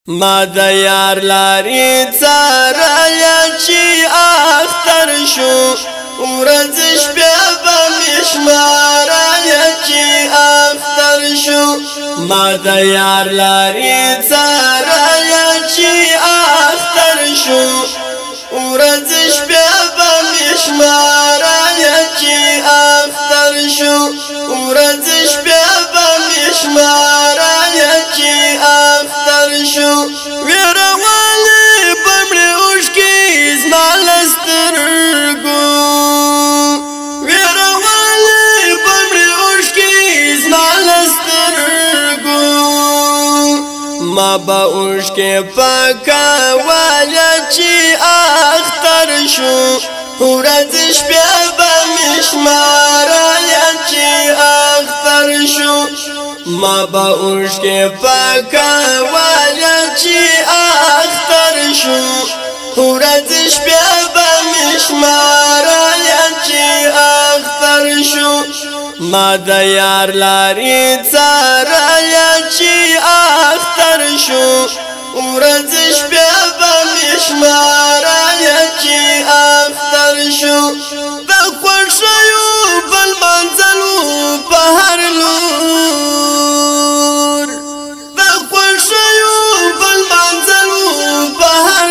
ما د یار لارې څاریا چې اختر شو ورځ شپه به مشماریا چې اختر شو ما د یار لارې څاریا چې اختر شو ورځ شپه به مشماریا چې اختر شو ورځ شپه به مشماریا چې اختر شو ویروالې پمړې اوښکې زما لسترګو ویروالې پمړې اوښکې زما لسترګو ما به اوښکې پاکواله چې اختر شو ورځ شپه به مشماریا چې اختر شو ما با اوښکې پاکواله چې اختر شو ورځ شپه به مشماریا چې اختر شو ما د یار لارې څاریا چې اختر شو ورځ شپه به مشماریا چې اختر شو د خوښیو بل منزلو په هر لور د خوښیو بل منزلو په هر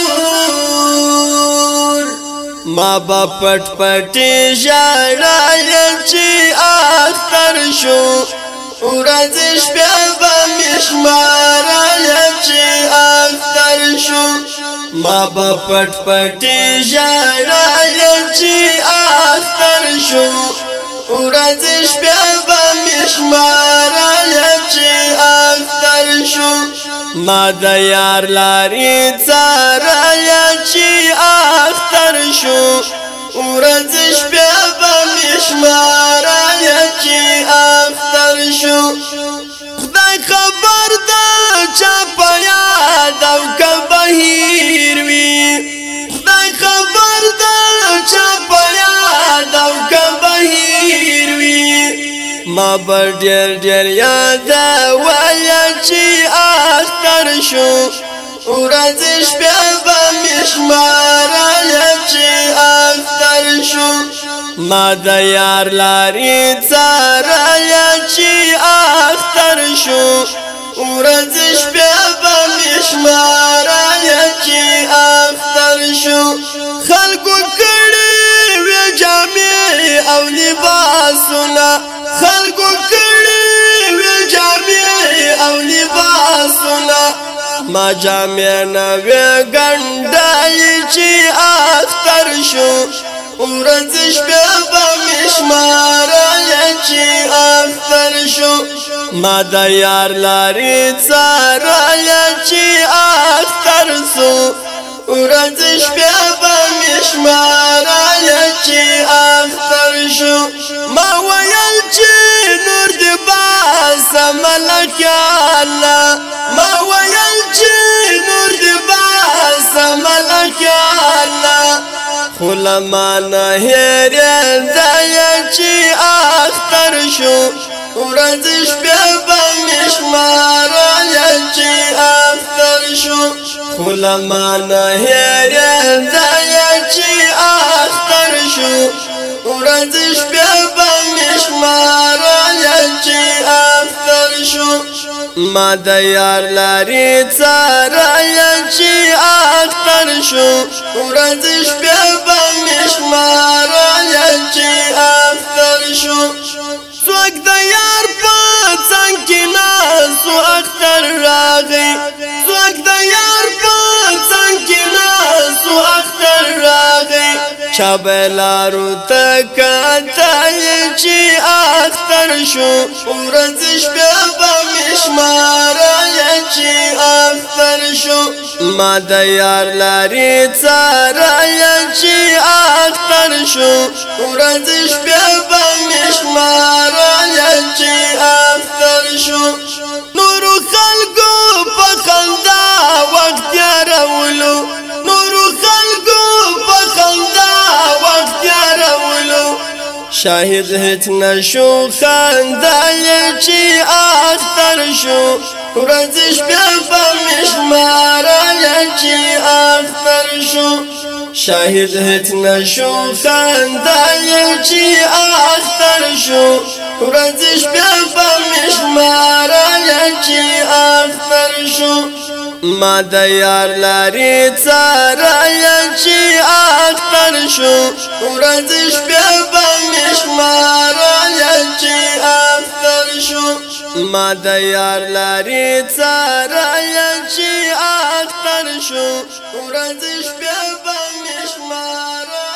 لور ما با پټ پټې ژړایا چې اختر شو ورځ شپه به مشماریا چې اختر شو ما با پټ پټې ژړایا چې اختر شو ورځ شپه به مشماریا چې اختر شو ما د یار لارې څاریا چې اختر شو ورځ شپه به مشماریا چې اختر شو خدای خبر ده چا په یاد او که بهیر وي خدای خبر ده چا په یاد او که بهیر وي ما به ډېر ډېر یادوله چې اختر شو ورځ شپه به مشماریا چې اختر شو ما د یار لارې څاریا چې اختر شو ورځ شپه به مشماریا چې اختر شو خلکو کړي وې جامې او لباسونه خلکو کړي وې جامې او لباسونه ما جامې نه وې ګنډلې چې اختر شو ورځ شپه به مشماریا چې اختر شو ما د یار لارې څاریا چې اختر شو ورځ شپه به مشماریا چې اختر شو ما ویل چې نور دې باسه ملک الله ما ویل چې نور دې باسه ملک الله خلما نه هېرېدله چې اختر شو ورځ شپه به مشماریا چې اختر شو خلما نه هېرېدله چې اختر شو ورځ شپه به مشماریا چې اختر شو ما د یار لارې څاریا چې اختر شو ورځ شپه به مشماریا چې اختر شو څوک د یار په څنګ کې ناست اختر راغی څوک د یار په څنګ کې ناست اختر راغی چا به لارو ته کتل چې اختر شو ورځ شپه به مشماریا چې اختر شو ما د یار لارې څاریا چې اختر شو ورځ شپه به مشماریا چې اختر شو نورو خلکو په خندا وخت تېرولو نورو خلکو په خندا وخت تېرولو شاهد هیت نشو خندای چی اختر شو ورزش بیا فمشمارای چی اختر شو شاهد هیت نشو خندای چی اختر شو ورزش بیا فمشمارای چی اختر شو ما د یار لارې څارای چې اختر شو ورځ شپه په مشمارای چې اختر شو ما د یار لارې څارای چې اختر شو ورځ شپه په مشمارای